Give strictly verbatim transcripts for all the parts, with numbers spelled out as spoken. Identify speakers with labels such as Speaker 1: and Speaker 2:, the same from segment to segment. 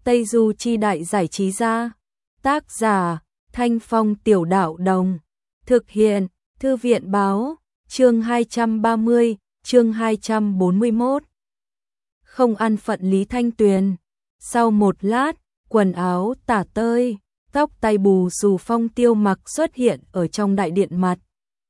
Speaker 1: Tây Du Chi Đại Giải Trí Gia. Tác giả, Thanh Phong Tiểu Đạo Đồng. Thực hiện, Thư viện Báo. Chương hai trăm ba mươi, chương hai trăm bốn mươi mốt. Không ăn phận Lý Thanh Tuyền. Sau một lát, quần áo tả tơi, tóc tai bù xù Phong Tiêu Mặc xuất hiện ở trong đại điện mặt.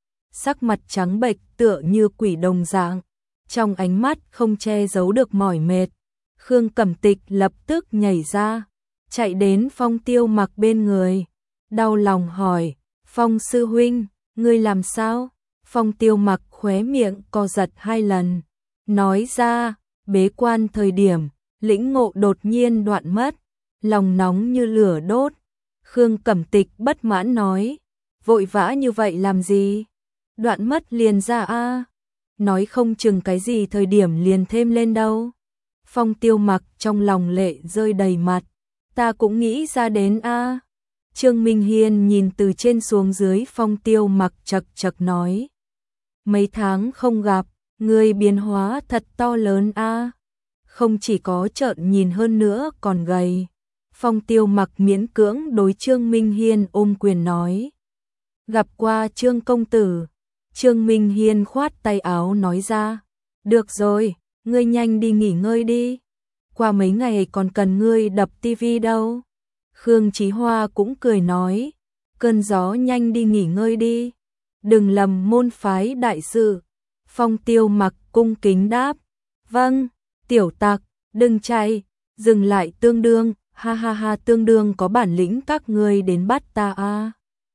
Speaker 1: Sắc mặt trắng bệch tựa như quỷ đồng dạng, trong ánh mắt không che giấu được mỏi mệt. Khương Cẩm Tịch lập tức nhảy ra, chạy đến Phong Tiêu Mặc bên người, đau lòng hỏi, Phong sư huynh, ngươi làm sao? Phong Tiêu Mặc khóe miệng co giật hai lần, nói ra, bế quan thời điểm, lĩnh ngộ đột nhiên đoạn mất, lòng nóng như lửa đốt. Khương Cẩm Tịch bất mãn nói, vội vã như vậy làm gì? Đoạn mất liền ra a, nói không chừng cái gì thời điểm liền thêm lên đâu. Phong Tiêu Mặc trong lòng lệ rơi đầy mặt, ta cũng nghĩ ra đến a. Trương Minh Hiên nhìn từ trên xuống dưới Phong Tiêu Mặc chật chật nói, mấy tháng không gặp, ngươi biến hóa thật to lớn a. Không chỉ có trợn nhìn hơn nữa còn gầy. Phong Tiêu Mặc miễn cưỡng đối Trương Minh Hiên ôm quyền nói, gặp qua Trương công tử. Trương Minh Hiên khoát tay áo nói ra, được rồi, ngươi nhanh đi nghỉ ngơi đi, qua mấy ngày còn cần ngươi đập tivi đâu. Khương Chí Hoa cũng cười nói, cơn gió nhanh đi nghỉ ngơi đi, đừng lầm môn phái đại sự. Phong Tiêu Mặc cung kính đáp, vâng, tiểu tặc, đừng chạy, dừng lại tương đương, ha ha ha, tương đương có bản lĩnh các ngươi đến bắt ta a.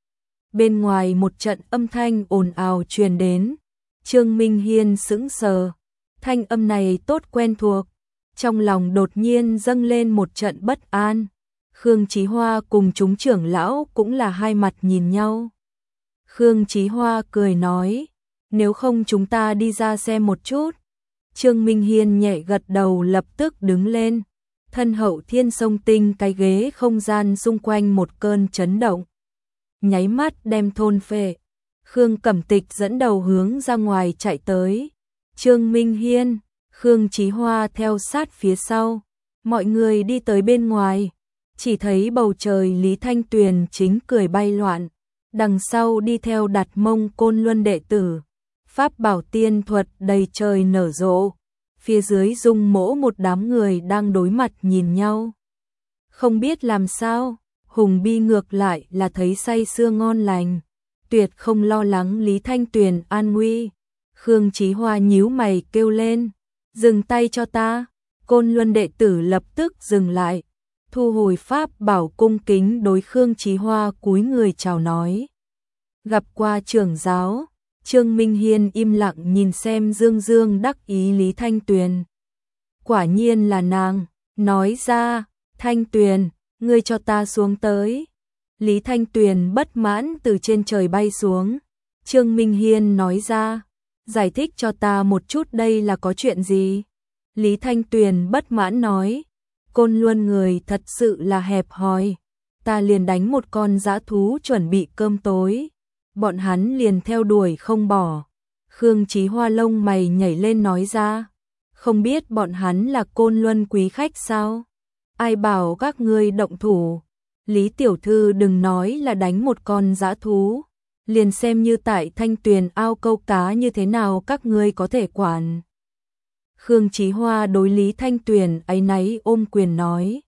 Speaker 1: Bên ngoài một trận âm thanh ồn ào truyền đến, Trương Minh Hiên sững sờ, thanh âm này tốt quen thuộc, trong lòng đột nhiên dâng lên một trận bất an. Khương Chí Hoa cùng chúng trưởng lão cũng là hai mặt nhìn nhau. Khương Chí Hoa cười nói, nếu không chúng ta đi ra xem một chút. Trương Minh Hiên nhẹ gật đầu lập tức đứng lên, thân hậu thiên sông tinh cái ghế không gian xung quanh một cơn chấn động, nháy mắt đem thôn phệ. Khương Cẩm Tịch dẫn đầu hướng ra ngoài chạy tới, Trương Minh Hiên, Khương Chí Hoa theo sát phía sau, mọi người đi tới bên ngoài, chỉ thấy bầu trời Lý Thanh Tuyền chính cười bay loạn, đằng sau đi theo Đạt Mông Côn Luân đệ tử, pháp bảo tiên thuật đầy trời nở rộ, phía dưới Dung Mỗ một đám người đang đối mặt nhìn nhau, không biết làm sao. Hùng Bi ngược lại là thấy say sưa ngon lành, tuyệt không lo lắng Lý Thanh Tuyền an nguy. Khương Chí Hoa nhíu mày kêu lên, dừng tay cho ta. Côn Luân đệ tử lập tức dừng lại, thu hồi pháp bảo cung kính đối Khương Chí Hoa cúi người chào nói, gặp qua trưởng giáo. Trương Minh Hiên im lặng nhìn xem dương dương đắc ý Lý Thanh Tuyền, quả nhiên là nàng, nói ra, Thanh Tuyền, ngươi cho ta xuống tới. Lý Thanh Tuyền bất mãn từ trên trời bay xuống. Trương Minh Hiên nói ra, giải thích cho ta một chút đây là có chuyện gì. Lý Thanh Tuyền bất mãn nói, Côn Luân người thật sự là hẹp hòi, ta liền đánh một con dã thú chuẩn bị cơm tối, bọn hắn liền theo đuổi không bỏ. Khương Chí Hoa lông mày nhảy lên nói ra, không biết bọn hắn là Côn Luân quý khách sao? Ai bảo các ngươi động thủ? Lý tiểu thư đừng nói là đánh một con dã thú, liền xem như tại Thanh Tuyền ao câu cá như thế nào các ngươi có thể quản. Khương Chí Hoa đối Lý Thanh Tuyền áy náy ôm quyền nói,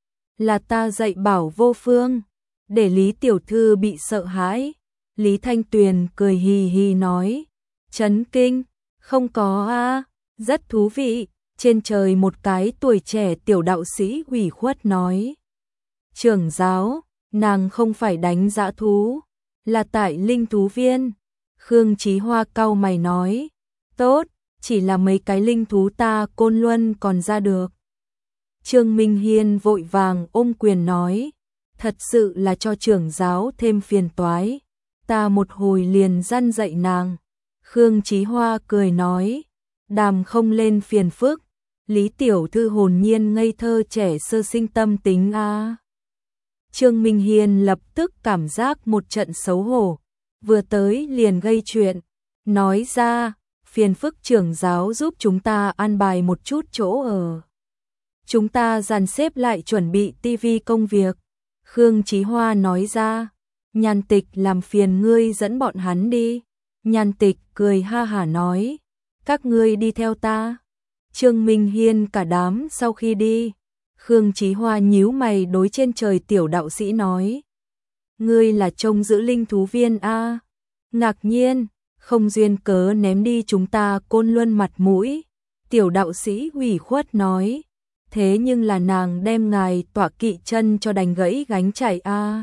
Speaker 1: là ta dạy bảo vô phương, để Lý tiểu thư bị sợ hãi. Lý Thanh Tuyền cười hì hì nói, chấn kinh, không có a, rất thú vị. Trên trời một cái tuổi trẻ tiểu đạo sĩ ủy khuất nói, trưởng giáo, nàng không phải đánh dã thú, là tại linh thú viên. Khương Chí Hoa cau mày nói, tốt, chỉ là mấy cái linh thú ta Côn Luân còn ra được. Trương Minh Hiên vội vàng ôm quyền nói, thật sự là cho trưởng giáo thêm phiền toái, ta một hồi liền răn dạy nàng. Khương Chí Hoa cười nói, đàm không lên phiền phức, Lý tiểu thư hồn nhiên ngây thơ trẻ sơ sinh tâm tính a. Trương Minh Hiên lập tức cảm giác một trận xấu hổ, vừa tới liền gây chuyện, nói ra, phiền phức trưởng giáo giúp chúng ta an bài một chút chỗ ở. chúng ta dàn xếp lại chuẩn bị tivi công việc. Khương Chí Hoa nói ra, Nhan Tịch làm phiền ngươi dẫn bọn hắn đi. Nhan Tịch cười ha hả nói, các ngươi đi theo ta. Trương Minh Hiên cả đám sau khi đi, Khương Chí Hoa nhíu mày đối trên trời tiểu đạo sĩ nói, ngươi là trông giữ linh thú viên a? Ngạc nhiên, không duyên cớ ném đi chúng ta Côn Luân mặt mũi. Tiểu đạo sĩ ủy khuất nói, thế nhưng là nàng đem ngài tọa kỵ chân cho đành gãy gánh chạy a.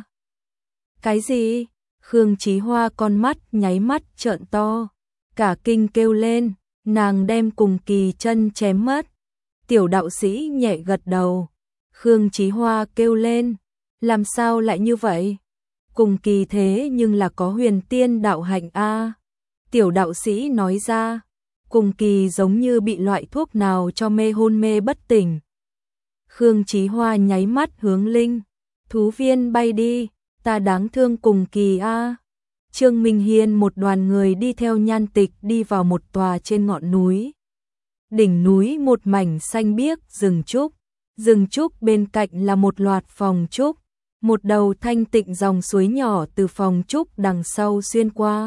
Speaker 1: Cái gì? Khương Chí Hoa con mắt nháy mắt trợn to, cả kinh kêu lên, nàng đem Cùng Kỳ chân chém mất. Tiểu đạo sĩ nhẹ gật đầu. Khương Chí Hoa kêu lên, làm sao lại như vậy? Cùng Kỳ thế nhưng là có huyền tiên đạo hạnh a. Tiểu đạo sĩ nói ra, Cùng Kỳ giống như bị loại thuốc nào cho mê hôn mê bất tỉnh. Khương Chí Hoa nháy mắt hướng linh thú viên bay đi, ta đáng thương Cùng Kỳ a. Trương Minh Hiên một đoàn người đi theo Nhan Tịch đi vào một tòa trên ngọn núi. Đỉnh núi một mảnh xanh biếc rừng trúc, rừng trúc bên cạnh là một loạt phòng trúc, một đầu thanh tịnh dòng suối nhỏ từ phòng trúc đằng sau xuyên qua.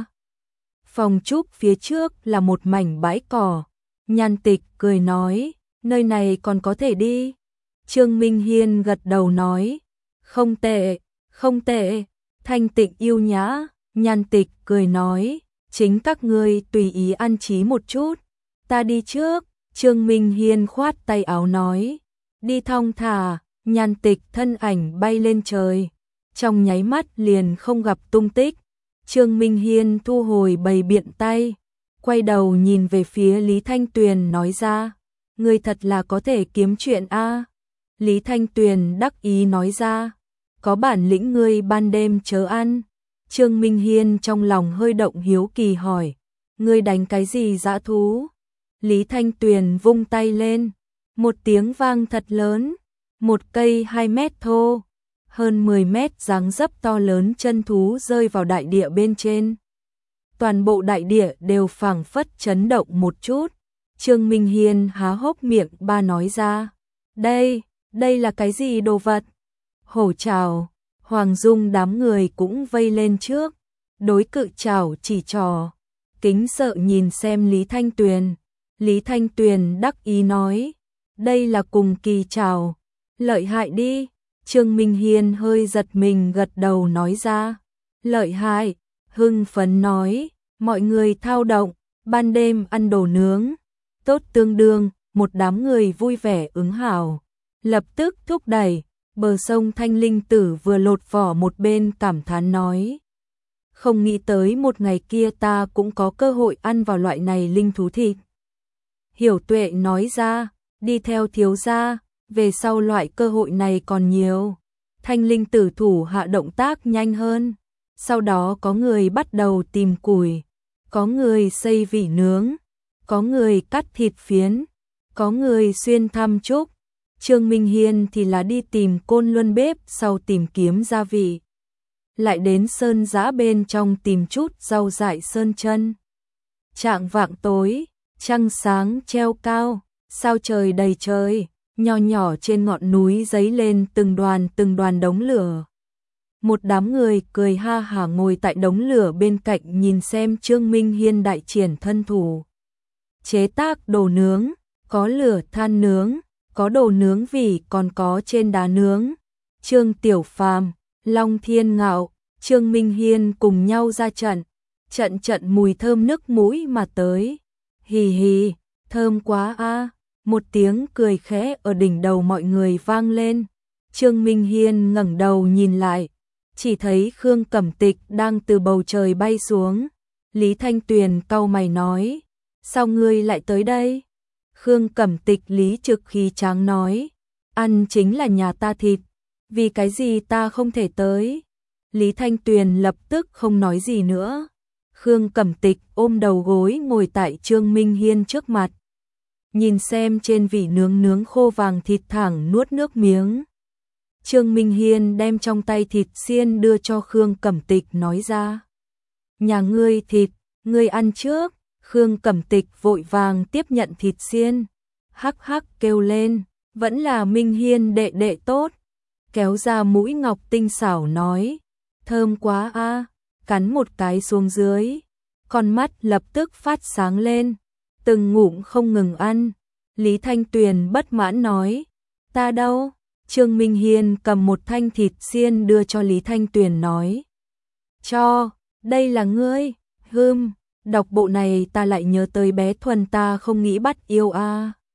Speaker 1: Phòng trúc phía trước là một mảnh bãi cỏ. Nhan Tịch cười nói, nơi này còn có thể đi. Trương Minh Hiên gật đầu nói, không tệ, không tệ, thanh tịnh yêu nhã. Nhan Tịch cười nói, chính các ngươi tùy ý ăn trí một chút, ta đi trước. Trương Minh Hiên khoát tay áo nói, đi thong thả. Nhan Tịch thân ảnh bay lên trời, trong nháy mắt liền không gặp tung tích. Trương Minh Hiên thu hồi bày biện tay, quay đầu nhìn về phía Lý Thanh Tuyền nói ra, ngươi thật là có thể kiếm chuyện a. Lý Thanh Tuyền đắc ý nói ra, có bản lĩnh ngươi ban đêm chớ ăn. Trương Minh Hiên trong lòng hơi động hiếu kỳ hỏi, ngươi đánh cái gì dã thú? Lý Thanh Tuyền vung tay lên, một tiếng vang thật lớn, một cây hai mét thô, hơn mười mét dáng dấp to lớn chân thú rơi vào đại địa bên trên. Toàn bộ đại địa đều phảng phất chấn động một chút. Trương Minh Hiên há hốc miệng ba nói ra, đây, đây là cái gì đồ vật? Hổ trảo. Hoàng Dung đám người cũng vây lên trước, đối cự trảo chỉ trò, kính sợ nhìn xem Lý Thanh Tuyền. Lý Thanh Tuyền đắc ý nói, đây là Cùng Kỳ trảo, lợi hại đi. Trương Minh Hiên hơi giật mình gật đầu nói ra, lợi hại. Hưng phấn nói, mọi người thao động, ban đêm ăn đồ nướng, tốt tương đương. Một đám người vui vẻ ứng hảo, lập tức thúc đẩy. Bờ sông Thanh Linh Tử vừa lột vỏ một bên cảm thán nói, không nghĩ tới một ngày kia ta cũng có cơ hội ăn vào loại này linh thú thịt. Hiểu Tuệ nói ra, đi theo thiếu gia, về sau loại cơ hội này còn nhiều. Thanh Linh Tử thủ hạ động tác nhanh hơn, sau đó có người bắt đầu tìm củi, có người xây vỉ nướng, có người cắt thịt phiến, có người xuyên thăm trúc. Trương Minh Hiên thì là đi tìm Côn Luân bếp sau tìm kiếm gia vị, lại đến sơn giã bên trong tìm chút rau dại sơn chân. Trạng vạng tối, trăng sáng treo cao, sao trời đầy trời, nho nhỏ trên ngọn núi giấy lên từng đoàn từng đoàn đống lửa. Một đám người cười ha hả ngồi tại đống lửa bên cạnh nhìn xem Trương Minh Hiên đại triển thân thủ. Chế tác đồ nướng, có lửa than nướng, có đồ nướng vỉ, còn có trên đá nướng. Trương Tiểu Phàm, Long Thiên Ngạo, Trương Minh Hiên cùng nhau ra trận, trận trận mùi thơm nức mũi mà tới. Hì hì, thơm quá a. Một tiếng cười khẽ ở đỉnh đầu mọi người vang lên. Trương Minh Hiên ngẩng đầu nhìn lại, chỉ thấy Khương Cẩm Tịch đang từ bầu trời bay xuống. Lý Thanh Tuyền cau mày nói, sao ngươi lại tới đây? Khương Cẩm Tịch lý trực khí tráng nói, ăn chính là nhà ta thịt, vì cái gì ta không thể tới? Lý Thanh Tuyền lập tức không nói gì nữa. Khương Cẩm Tịch ôm đầu gối ngồi tại Trương Minh Hiên trước mặt, nhìn xem trên vỉ nướng nướng khô vàng thịt thẳng nuốt nước miếng. Trương Minh Hiên đem trong tay thịt xiên đưa cho Khương Cẩm Tịch nói ra, nhà ngươi thịt, ngươi ăn trước. Khương Cẩm Tịch vội vàng tiếp nhận thịt xiên, hắc hắc kêu lên, Vẫn là Minh Hiên đệ đệ tốt. Kéo ra mũi ngọc tinh xảo nói. Thơm quá a, cắn một cái xuống dưới. Con mắt lập tức phát sáng lên. Từng ngụm không ngừng ăn. Lý Thanh Tuyền bất mãn nói. Ta đâu? Trương Minh Hiên cầm một thanh thịt xiên đưa cho Lý Thanh Tuyền nói. Cho, đây là ngươi. Hừm, đọc bộ này ta lại nhớ tới bé Thuần ta không nghĩ bắt yêu a.